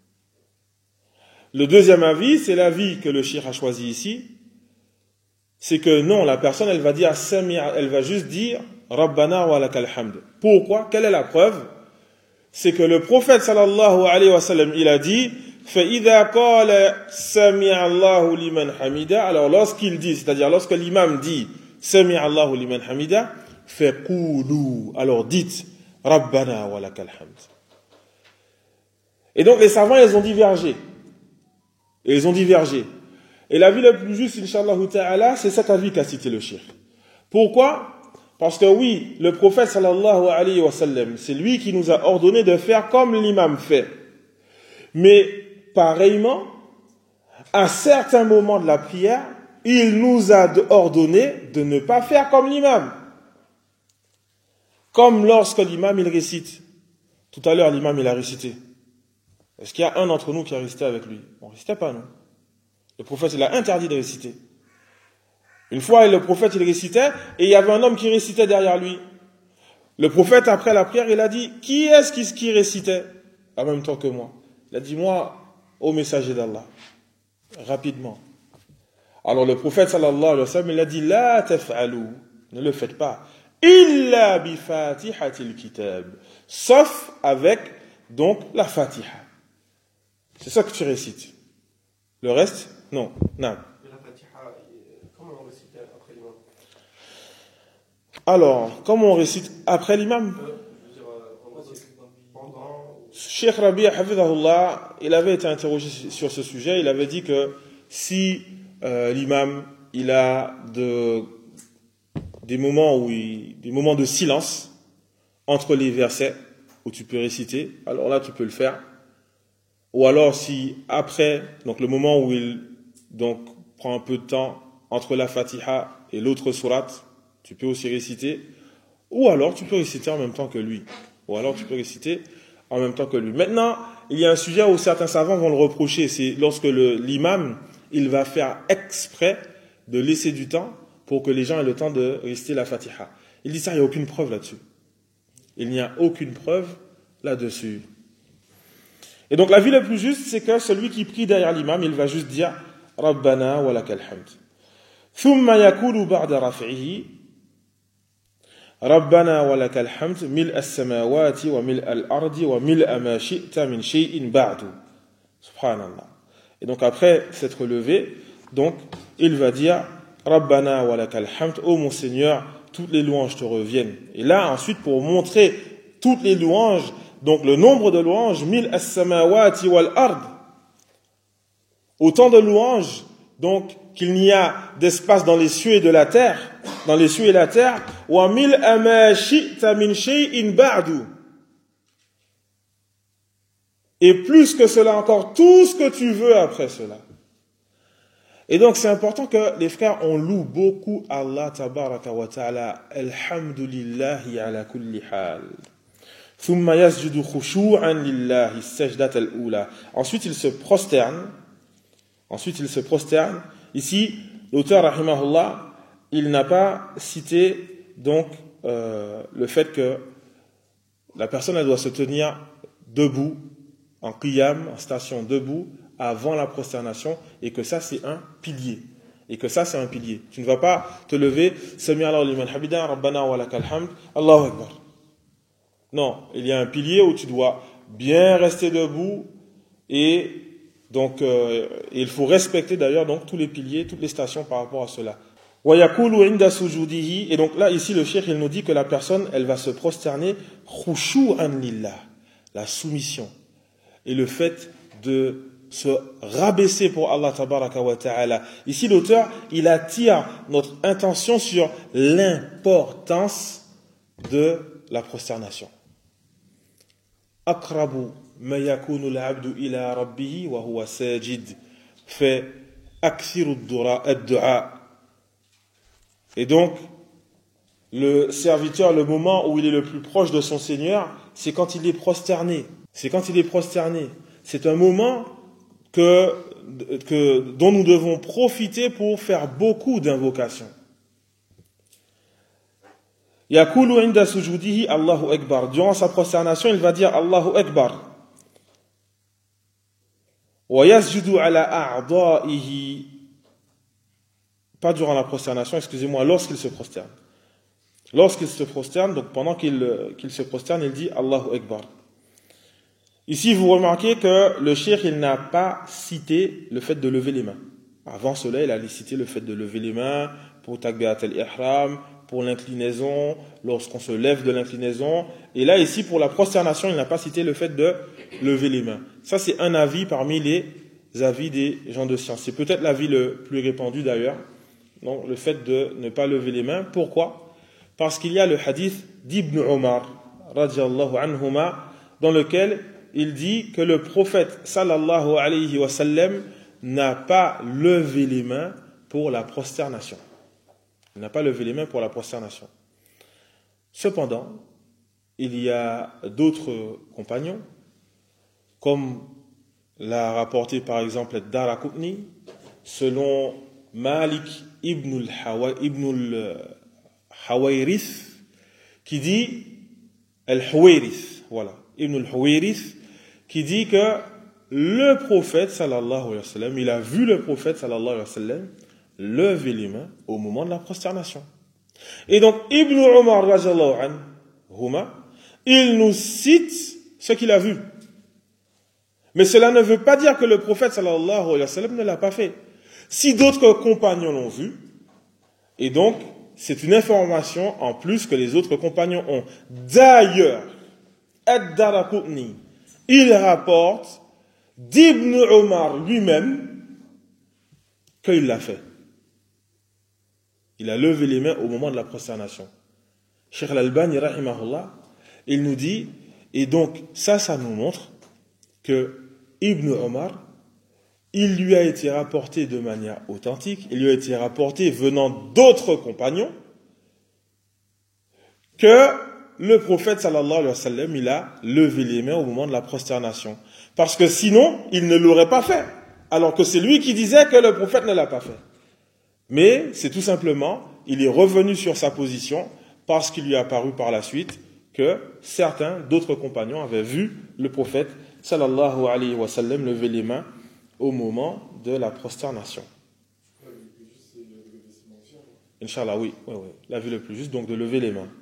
Speaker 1: Le deuxième avis, c'est l'avis que le cheikh a choisi ici, c'est que non, la personne elle va dire Sami, elle va juste dire Rabbana wa lakal hamd. Pourquoi? Quelle est la preuve? C'est que le prophète sallallahu alayhi wa sallam, il a dit فَإِذَا قَالَ سَمِعَ اللَّهُ لِمَنْ حَمِدَ. Alors lorsqu'il dit, c'est-à-dire lorsque l'imam dit سَمِعَ اللَّهُ لِمَنْ حَمِدَ, فَقُولُوا, alors dites Rabbana wa lakal hamd. Et donc les savants, ils ont divergé. Et ils ont divergé. Et l'avis le plus juste, Inch'Allah ta'ala, c'est cet avis qu'a cité le cheikh. Pourquoi? Parce que oui, le prophète sallallahu alayhi wa sallam, c'est lui qui nous a ordonné de faire comme l'imam fait. Mais pareillement, à certains moments de la prière, il nous a ordonné de ne pas faire comme l'imam. Comme lorsque l'imam il récite. Tout à l'heure, l'imam il a récité. Est-ce qu'il y a un d'entre nous qui a récité avec lui? On ne récitait pas, non? Le prophète il a interdit de réciter. Une fois, le prophète il récitait et il y avait un homme qui récitait derrière lui. Le prophète, après la prière, il a dit, qui est-ce qui, qui récitait en même temps que moi? Il a dit, moi, au messager d'Allah. Rapidement. Alors le prophète sallallahu alayhi wa sallam, il a dit, la taf'alou, ne le faites pas. Illa bi fatihatil kitab. Sauf avec, donc, la fatiha. C'est ça que tu récites. Le reste, non. Non.
Speaker 2: Mais la fatiha, comment on récite après l'imam?
Speaker 1: Alors, comment on récite après l'imam?
Speaker 2: euh, Je veux dire, on récite pendant.
Speaker 1: Cheikh Rabi' hafidhahullah, il avait été interrogé sur ce sujet. Il avait dit que si euh, l'imam, il a de, des moments où il, des moments de silence entre les versets où tu peux réciter, alors là tu peux le faire. Ou alors si après, donc le moment où il donc prend un peu de temps entre la Fatiha et l'autre sourate, tu peux aussi réciter. Ou alors tu peux réciter en même temps que lui. Ou alors tu peux réciter en même temps que lui. Maintenant, il y a un sujet où certains savants vont le reprocher, c'est lorsque le, l'imam, il va faire exprès de laisser du temps pour que les gens aient le temps de réciter la Fatiha. Il dit ça, il n'y a aucune preuve là-dessus. Il n'y a aucune preuve là-dessus. Et donc, l'avis le plus juste, c'est que celui qui prie derrière l'imam, il va juste dire Rabbana wa lakal hamd. Thumma yakulu ba'da raf'ihi Rabbana wa lakal hamd mil as-samawati wa mil al-ardi wa mil ma shi'ta min shay'in ba'du. Subhanallah. Et donc, après s'être levé, donc, il va dire Rabbana wa lakal hamd, ô mon Seigneur, toutes les louanges te reviennent. Et là, ensuite, pour montrer toutes les louanges, donc le nombre de louanges, mil as-samawati wal ard. Autant de louanges, donc qu'il n'y a d'espace dans les cieux et de la terre, dans les cieux et la terre, wa mil ma shi'ta min shay'in ba'du. Et plus que cela encore, tout ce que tu veux après cela. Et donc c'est important que les frères, on loue beaucoup Allah tabaraka wa ta'ala. Alhamdulillahi ala kulli hal. Ensuite, il se prosterne. Ensuite, il se prosterne. Ici, l'auteur, rahimahullah, il n'a pas cité donc euh, le fait que la personne elle doit se tenir debout, en qiyam, en station debout, avant la prosternation, et que ça, c'est un pilier. Et que ça, c'est un pilier. Tu ne vas pas te lever, Sami Allahu liman hamida, Rabbana wa lakal hamd, Allahu Akbar. Non, il y a un pilier où tu dois bien rester debout et donc euh, il faut respecter d'ailleurs donc tous les piliers, toutes les stations par rapport à cela. Et donc là ici le cheikh il nous dit que la personne elle va se prosterner khushu'an lillah, la soumission et le fait de se rabaisser pour Allah tabaraka wa ta'ala. Ici l'auteur il attire notre intention sur l'importance de la prosternation. أقرب ما يكون العبد إلى ربه وهو ساجد فأكثر الدعاء. Et donc le serviteur, le moment où il est le plus proche de son Seigneur, c'est quand il est prosterné. C'est quand il est prosterné. C'est un moment que, que, dont nous devons profiter pour faire beaucoup d'invocations. Yakulu inda sujudihi Allahu Akbar. Durant sa prosternation, il va dire Allahu Akbar. Wa yasjudu ala a'da'ihi. Pas durant la prosternation, excusez-moi, lorsqu'il se prosterne. Lorsqu'il se prosterne, donc pendant qu'il, qu'il se prosterne, il dit Allahu Akbar. Ici, vous remarquez que le cheikh, il n'a pas cité le fait de lever les mains. Avant cela, il a cité le fait de lever les mains pour takbirat al-ihram, pour l'inclinaison, lorsqu'on se lève de l'inclinaison. Et là, ici, pour la prosternation, il n'a pas cité le fait de lever les mains. Ça, c'est un avis parmi les avis des gens de science. C'est peut-être l'avis le plus répandu d'ailleurs. Donc, le fait de ne pas lever les mains. Pourquoi? Parce qu'il y a le hadith d'Ibn Omar, radiyallahu anhuma, dans lequel il dit que le prophète, sallallahu alayhi wa sallam, n'a pas levé les mains pour la prosternation. Il n'a pas levé les mains pour la prosternation. Cependant, il y a d'autres compagnons, comme l'a rapporté par exemple Daraqutni, selon Malik ibn al-Hawayrith, qui dit al-Huwayrith, voilà, ibn al-Huwayrith, qui dit que le prophète sallallahu alayhi wa sallam, il a vu le prophète sallallahu alayhi wa sallam lever les mains au moment de la prosternation. Et donc Ibn Umar radiyallahu anhuma, il nous cite ce qu'il a vu. Mais cela ne veut pas dire que le prophète sallallahu alayhi wa sallam ne l'a pas fait. Si d'autres compagnons l'ont vu, et donc c'est une information en plus que les autres compagnons ont. D'ailleurs, Ad-Daraqutni, il rapporte d'Ibn Umar lui-même qu'il l'a fait. Il a levé les mains au moment de la prosternation. Cheikh Al-Albani, rahimahullah, il nous dit, et donc ça, ça nous montre que Ibn Umar, il lui a été rapporté de manière authentique, il lui a été rapporté venant d'autres compagnons, que le prophète sallallahu alayhi wa sallam, il a levé les mains au moment de la prosternation. Parce que sinon, il ne l'aurait pas fait. Alors que c'est lui qui disait que le prophète ne l'a pas fait. Mais c'est tout simplement, il est revenu sur sa position parce qu'il lui a apparu par la suite que certains d'autres compagnons avaient vu le prophète sallallahu alayhi wa sallam lever les mains au moment de la prosternation. Inch'Allah, oui, oui, oui. La vue le plus juste, donc de lever les mains.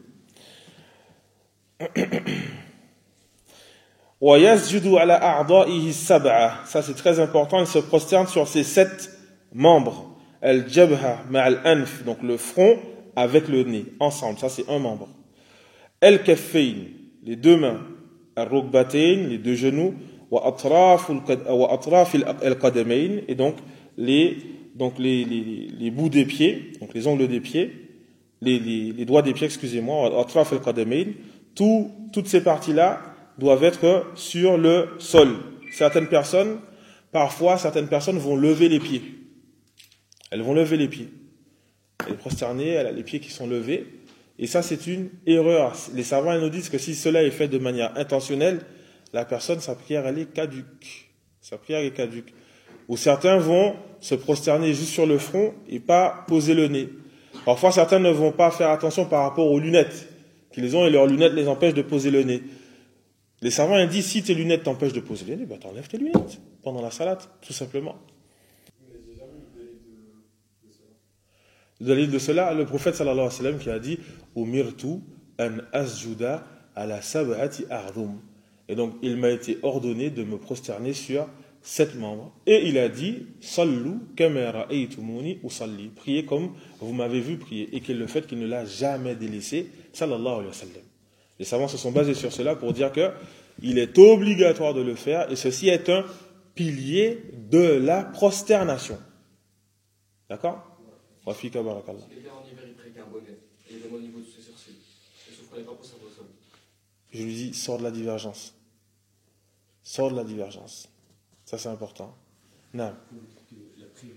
Speaker 1: Ça c'est très important, il se prosterne sur ses sept membres. Al-jabha ma'al-anf, donc le front avec le nez, ensemble, ça c'est un membre. Al-kaffayn, les deux mains. Al-rukbatayn, les deux genoux. Wa atraf al-qadamayn, et donc les, donc les, les, les bouts des pieds, donc les ongles des pieds, les, les, les doigts des pieds, excusez-moi, wa atraf al-qadamayn. Tout, toutes ces parties-là doivent être sur le sol. Certaines personnes, parfois, certaines personnes vont lever les pieds. Elles vont lever les pieds. Elle est prosternée, elle a les pieds qui sont levés. Et ça, c'est une erreur. Les savants ils nous disent que si cela est fait de manière intentionnelle, la personne, sa prière, elle est caduque. Sa prière est caduque. Ou certains vont se prosterner juste sur le front et pas poser le nez. Parfois, certains ne vont pas faire attention par rapport aux lunettes qu'ils ont et leurs lunettes les empêchent de poser le nez. Les savants ils disent, si tes lunettes t'empêchent de poser le nez, bah t'enlèves tes lunettes pendant la salade, tout simplement.
Speaker 2: Mais j'ai jamais eu de dalil de, de cela.
Speaker 1: Le dalil de cela, le prophète sallallahu alayhi wa sallam qui a dit Umirtu an asjuda ala sab'ati a'dhum. Et donc, il m'a été ordonné de me prosterner sur sept membres. Et il a dit Sallu kama ra'aytumuni usalli. Priez comme vous m'avez vu prier. Et qu'il le fait qu'il ne l'a jamais délaissé, sallallahu alayhi wa sallam. Les savants se sont basés sur cela pour dire que il est obligatoire de le faire et ceci est un pilier de la prosternation. D'accord? Wafika barakallah.
Speaker 3: Si quelqu'un en hiver il prie qu'un bonnet et il est au niveau de ses sourcils, il ne souffrait pas pour ça au sol.
Speaker 1: Je lui dis sors de la divergence. Sors de la divergence. Ça c'est important. Non.
Speaker 4: La prière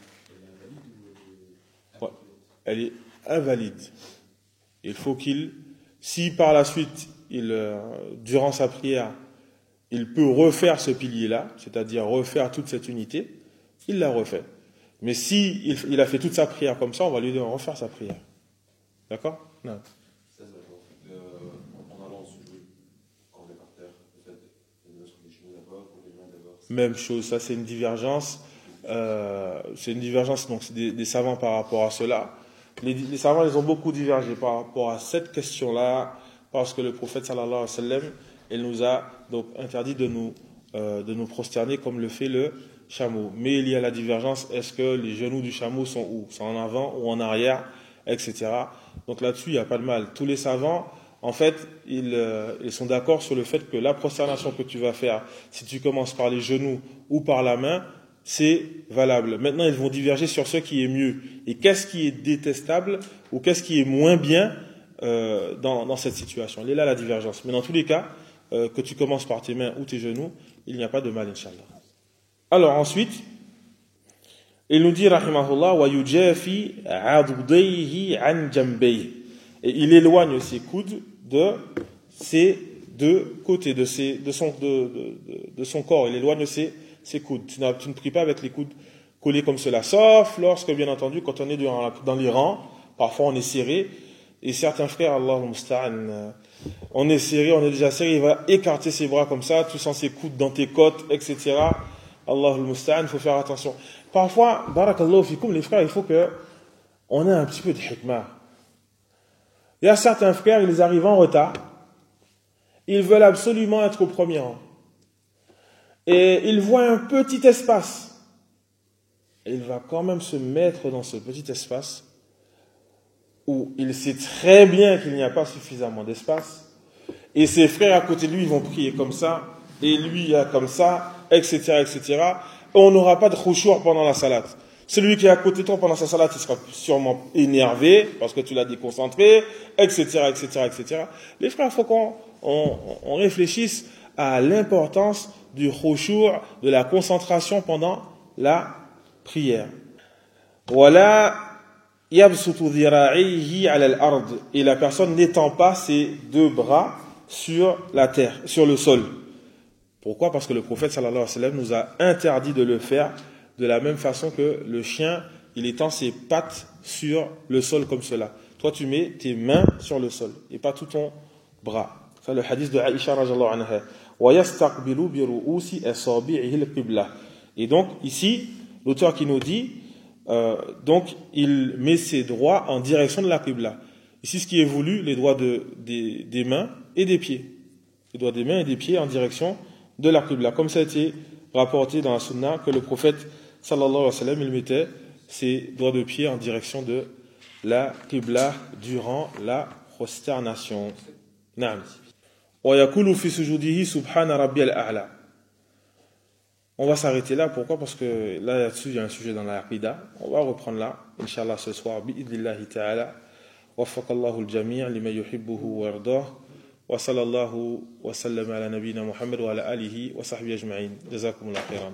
Speaker 1: Ouais. Elle
Speaker 4: elle est invalide ou elle est
Speaker 1: est invalide. Il faut qu'il, si par la suite, il, euh, durant sa prière, il peut refaire ce pilier-là, c'est-à-dire refaire toute cette unité, il la refait. Mais si il, il a fait toute sa prière comme ça, on va lui dire refaire sa prière. D'accord? Non.
Speaker 4: Ça, c'est d'accord. Euh, en allant se jouer, quand on est par terre, peut-être, il doit se les genoux d'abord ou les mains d'abord.
Speaker 1: Même chose, ça c'est une divergence. Euh, c'est une divergence donc des, des savants par rapport à cela. Les, les savants ils ont beaucoup divergé par rapport à cette question-là, parce que le prophète sallallahu alayhi wa sallam, il nous a donc interdit de nous, euh, de nous prosterner comme le fait le chameau. Mais il y a la divergence, est-ce que les genoux du chameau sont où? Sont en avant ou en arrière? et cetera. Donc là-dessus, il n'y a pas de mal. Tous les savants, en fait, ils, euh, ils sont d'accord sur le fait que la prosternation que tu vas faire, si tu commences par les genoux ou par la main, c'est valable. Maintenant, ils vont diverger sur ce qui est mieux. Et qu'est-ce qui est détestable ou qu'est-ce qui est moins bien euh, dans, dans cette situation. Il est là la divergence. Mais dans tous les cas, euh, que tu commences par tes mains ou tes genoux, il n'y a pas de mal, Inch'Allah. Alors ensuite, il nous dit, rahimahullah, wa yujafi adudayhi an jambayhi. Et il éloigne ses coudes de ses deux côtés, de, ses, de, son, de, de, de, de son corps. Il éloigne ses, ses coudes. Tu, tu ne pries pas avec les coudes collés comme cela, sauf lorsque, bien entendu, quand on est dans, dans les rangs, parfois on est serré, et certains frères, Allahul Musta'an, on est serré, on est déjà serré, il va écarter ses bras comme ça, tu sens ses coudes dans tes côtes, et cetera. Allahul Musta'an, il faut faire attention. Parfois, barakallahu fikum, les frères, il faut que on ait un petit peu de hikmah. Il y a certains frères, ils arrivent en retard, ils veulent absolument être au premier rang. Et ils voient un petit espace. Et il va quand même se mettre dans ce petit espace où il sait très bien qu'il n'y a pas suffisamment d'espace. Et ses frères à côté de lui, ils vont prier comme ça, et lui comme ça, et cetera, et cetera. Et on n'aura pas de khushu' pendant la salade. Celui qui est à côté de toi pendant sa salade, il sera sûrement énervé parce que tu l'as déconcentré, et cetera, et cetera, et cetera. Les frères, il faut qu'on on, on réfléchisse à l'importance du khushu', de la concentration pendant la prière. Voilà, yabsutu dhira'ihi 'ala al-ard, et la personne n'étend pas ses deux bras sur la terre, sur le sol. Pourquoi? Parce que le prophète sallallahu alayhi wa sallam nous a interdit de le faire de la même façon que le chien, il étend ses pattes sur le sol comme cela. Toi, tu mets tes mains sur le sol et pas tout ton bras. C'est le hadith de Aïcha radhiyallahu anha. Wa yastaqbilu bi ru'usi asabi'ihi al-qibla. Et donc ici, l'auteur qui nous dit, euh, donc il met ses doigts en direction de la qibla. Ici, ce qui est voulu, les doigts de, des, des mains et des pieds. Les doigts des mains et des pieds en direction de la qibla. Comme ça a été rapporté dans la sunna que le prophète sallallahu alayhi wa sallam, il mettait ses doigts de pied en direction de la qibla durant la prosternation. Naam. Wa yakulu fi sujudihi subhana rabbiyal a'la. On va s'arrêter là. Pourquoi? Parce que là, là-dessus, il y a un sujet dans la aqida. On va reprendre là, Inch'Allah, ce soir. Bi'idnillahi ta'ala. Waffaqallahu al-jami' lima yuhibbuhu wa yardah. Wa sallallahu wa sallam ala nabiyyina Muhammad wa ala alihi wa sahbihi ajma'in. Jazakumullahu khairan.